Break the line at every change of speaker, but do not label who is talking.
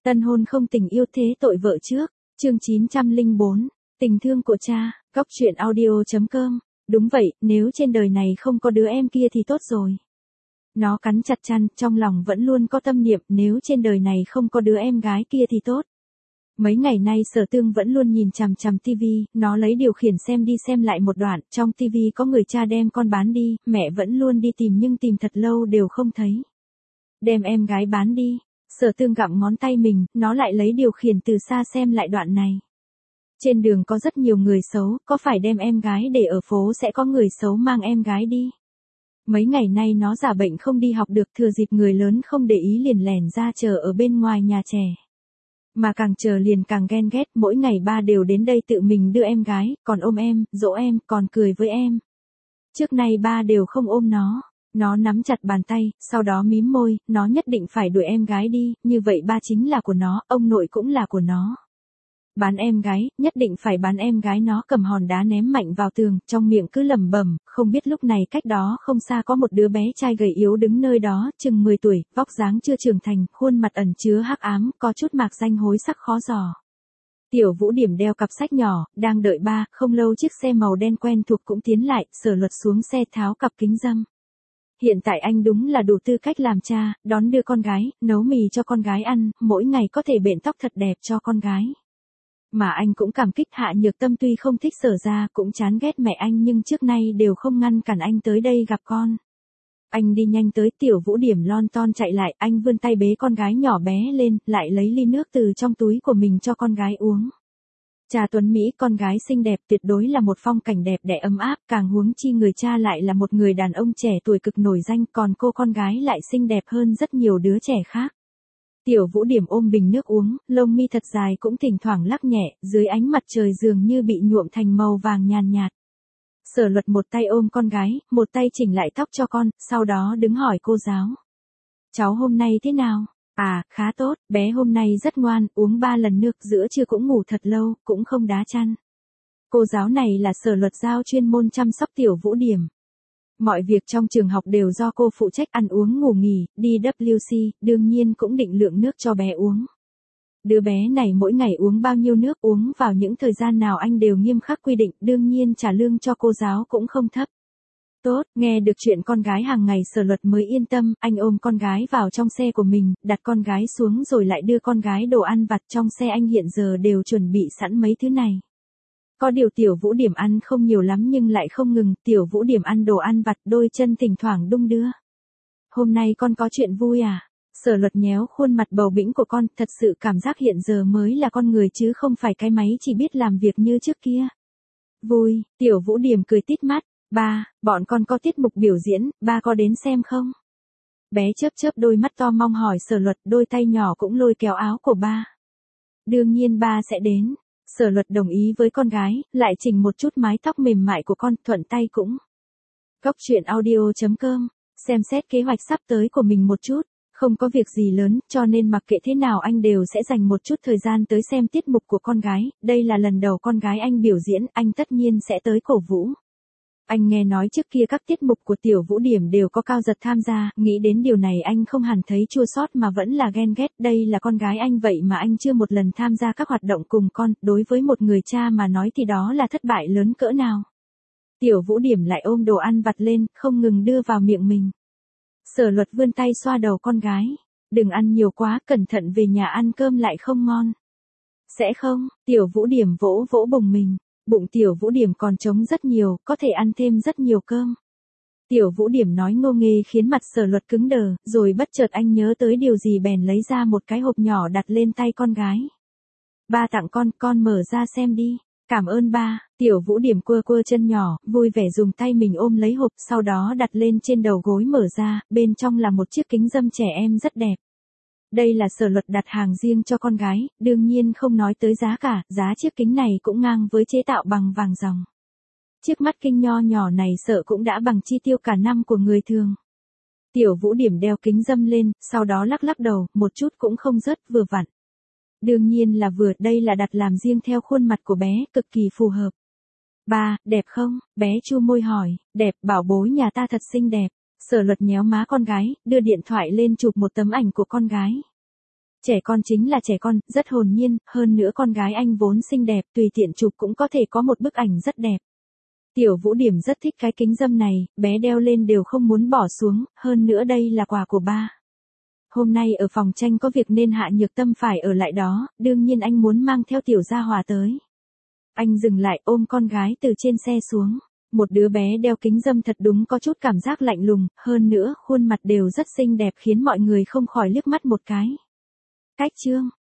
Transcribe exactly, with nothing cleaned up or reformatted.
Tân hôn không tình yêu thế tội vợ trước, chương chín trăm lẻ bốn, tình thương của cha, góc truyện audio chấm com. Đúng vậy, nếu trên đời này không có đứa em kia thì tốt rồi. Nó cắn chặt chăn, trong lòng vẫn luôn có tâm niệm, nếu trên đời này không có đứa em gái kia thì tốt. Mấy ngày nay Sở Tương vẫn luôn nhìn chằm chằm tivi, nó lấy điều khiển xem đi xem lại một đoạn, trong tivi có người cha đem con bán đi, mẹ vẫn luôn đi tìm nhưng tìm thật lâu đều không thấy. Đem em gái bán đi, Sở Tương gặm ngón tay mình, nó lại lấy điều khiển từ xa xem lại đoạn này. Trên đường có rất nhiều người xấu, có phải đem em gái để ở phố sẽ có người xấu mang em gái đi. Mấy ngày nay nó giả bệnh không đi học được, thừa dịp người lớn không để ý liền lẻn ra chờ ở bên ngoài nhà trẻ. Mà càng chờ liền càng ghen ghét, mỗi ngày ba đều đến đây tự mình đưa em gái, còn ôm em, dỗ em, còn cười với em. Trước nay ba đều không ôm nó. Nó nắm chặt bàn tay, sau đó mím môi, nó nhất định phải đuổi em gái đi, như vậy ba chính là của nó, ông nội cũng là của nó. Bán em gái, nhất định phải bán em gái. Nó cầm hòn đá ném mạnh vào tường, trong miệng cứ lẩm bẩm, không biết lúc này cách đó không xa có một đứa bé trai gầy yếu đứng nơi đó, chừng mười tuổi, vóc dáng chưa trưởng thành, khuôn mặt ẩn chứa hắc ám, có chút mạc danh hối sắc khó dò. Tiểu Vũ Điểm đeo cặp sách nhỏ, đang đợi ba, không lâu chiếc xe màu đen quen thuộc cũng tiến lại, Sở Luật xuống xe tháo cặp kính râm. Hiện tại anh đúng là đủ tư cách làm cha, đón đưa con gái, nấu mì cho con gái ăn, mỗi ngày có thể bện tóc thật đẹp cho con gái. Mà anh cũng cảm kích Hạ Nhược Tâm, tuy không thích Sở ra, cũng chán ghét mẹ anh nhưng trước nay đều không ngăn cản anh tới đây gặp con. Anh đi nhanh tới, Tiểu Vũ Điểm lon ton chạy lại, anh vươn tay bế con gái nhỏ bé lên, lại lấy ly nước từ trong túi của mình cho con gái uống. Cha tuấn Mỹ, con gái xinh đẹp, tuyệt đối là một phong cảnh đẹp đẽ ấm áp, càng huống chi người cha lại là một người đàn ông trẻ tuổi cực nổi danh, còn cô con gái lại xinh đẹp hơn rất nhiều đứa trẻ khác. Tiểu Vũ Điểm ôm bình nước uống, lông mi thật dài cũng thỉnh thoảng lắc nhẹ, dưới ánh mặt trời dường như bị nhuộm thành màu vàng nhàn nhạt. Sở Luật một tay ôm con gái, một tay chỉnh lại tóc cho con, sau đó đứng hỏi cô giáo. Cháu hôm nay thế nào? À, khá tốt, bé hôm nay rất ngoan, uống ba lần nước, giữa trưa cũng ngủ thật lâu, cũng không đá chăn. Cô giáo này là Sở Luật giao chuyên môn chăm sóc Tiểu Vũ Điểm. Mọi việc trong trường học đều do cô phụ trách, ăn uống ngủ nghỉ, đi W C, đương nhiên cũng định lượng nước cho bé uống. Đứa bé này mỗi ngày uống bao nhiêu nước, uống vào những thời gian nào anh đều nghiêm khắc quy định, đương nhiên trả lương cho cô giáo cũng không thấp. Tốt, nghe được chuyện con gái hàng ngày Sở Luật mới yên tâm, anh ôm con gái vào trong xe của mình, đặt con gái xuống rồi lại đưa con gái đồ ăn vặt, trong xe anh hiện giờ đều chuẩn bị sẵn mấy thứ này. Có điều Tiểu Vũ Điểm ăn không nhiều lắm nhưng lại không ngừng, Tiểu Vũ Điểm ăn đồ ăn vặt, đôi chân thỉnh thoảng đung đưa. Hôm nay con có chuyện vui à? Sở Luật nhéo khuôn mặt bầu bĩnh của con, thật sự cảm giác hiện giờ mới là con người chứ không phải cái máy chỉ biết làm việc như trước kia. Vui, Tiểu Vũ Điểm cười tít mắt. Ba, bọn con có tiết mục biểu diễn, ba có đến xem không? Bé chớp chớp đôi mắt to mong hỏi Sở Luật, đôi tay nhỏ cũng lôi kéo áo của ba. Đương nhiên ba sẽ đến. Sở Luật đồng ý với con gái, lại chỉnh một chút mái tóc mềm mại của con, thuận tay cũng. Góc truyện audio chấm com, xem xét kế hoạch sắp tới của mình một chút, không có việc gì lớn, cho nên mặc kệ thế nào anh đều sẽ dành một chút thời gian tới xem tiết mục của con gái, đây là lần đầu con gái anh biểu diễn, anh tất nhiên sẽ tới cổ vũ. Anh nghe nói trước kia các tiết mục của Tiểu Vũ Điểm đều có Cao Giật tham gia, nghĩ đến điều này anh không hẳn thấy chua xót mà vẫn là ghen ghét, đây là con gái anh vậy mà anh chưa một lần tham gia các hoạt động cùng con, đối với một người cha mà nói thì đó là thất bại lớn cỡ nào. Tiểu Vũ Điểm lại ôm đồ ăn vặt lên, không ngừng đưa vào miệng mình. Sở Luật vươn tay xoa đầu con gái, đừng ăn nhiều quá, cẩn thận về nhà ăn cơm lại không ngon. Sẽ không, Tiểu Vũ Điểm vỗ vỗ bụng mình. Bụng Tiểu Vũ Điểm còn trống rất nhiều, có thể ăn thêm rất nhiều cơm. Tiểu Vũ Điểm nói ngô nghê khiến mặt Sở Luật cứng đờ, rồi bất chợt anh nhớ tới điều gì bèn lấy ra một cái hộp nhỏ đặt lên tay con gái. Ba tặng con, con mở ra xem đi. Cảm ơn ba. Tiểu Vũ Điểm quơ quơ chân nhỏ, vui vẻ dùng tay mình ôm lấy hộp, sau đó đặt lên trên đầu gối mở ra, bên trong là một chiếc kính râm trẻ em rất đẹp. Đây là Sở Luật đặt hàng riêng cho con gái, đương nhiên không nói tới giá cả, giá chiếc kính này cũng ngang với chế tạo bằng vàng ròng. Chiếc mắt kinh nho nhỏ này sợ cũng đã bằng chi tiêu cả năm của người thường. Tiểu Vũ Điểm đeo kính râm lên, sau đó lắc lắc đầu, một chút cũng không rớt, vừa vặn. Đương nhiên là vừa, đây là đặt làm riêng theo khuôn mặt của bé, cực kỳ phù hợp. Ba, đẹp không? Bé chu môi hỏi, đẹp, bảo bối nhà ta thật xinh đẹp. Sở Luật nhéo má con gái, đưa điện thoại lên chụp một tấm ảnh của con gái. Trẻ con chính là trẻ con, rất hồn nhiên, hơn nữa con gái anh vốn xinh đẹp, tùy tiện chụp cũng có thể có một bức ảnh rất đẹp. Tiểu Vũ Điểm rất thích cái kính râm này, bé đeo lên đều không muốn bỏ xuống, hơn nữa đây là quà của ba. Hôm nay ở phòng tranh có việc nên Hạ Nhược Tâm phải ở lại đó, đương nhiên anh muốn mang theo Tiểu Gia Hòa tới. Anh dừng lại ôm con gái từ trên xe xuống. Một đứa bé đeo kính râm thật đúng có chút cảm giác lạnh lùng, hơn nữa khuôn mặt đều rất xinh đẹp khiến mọi người không khỏi liếc mắt một cái. Cách chương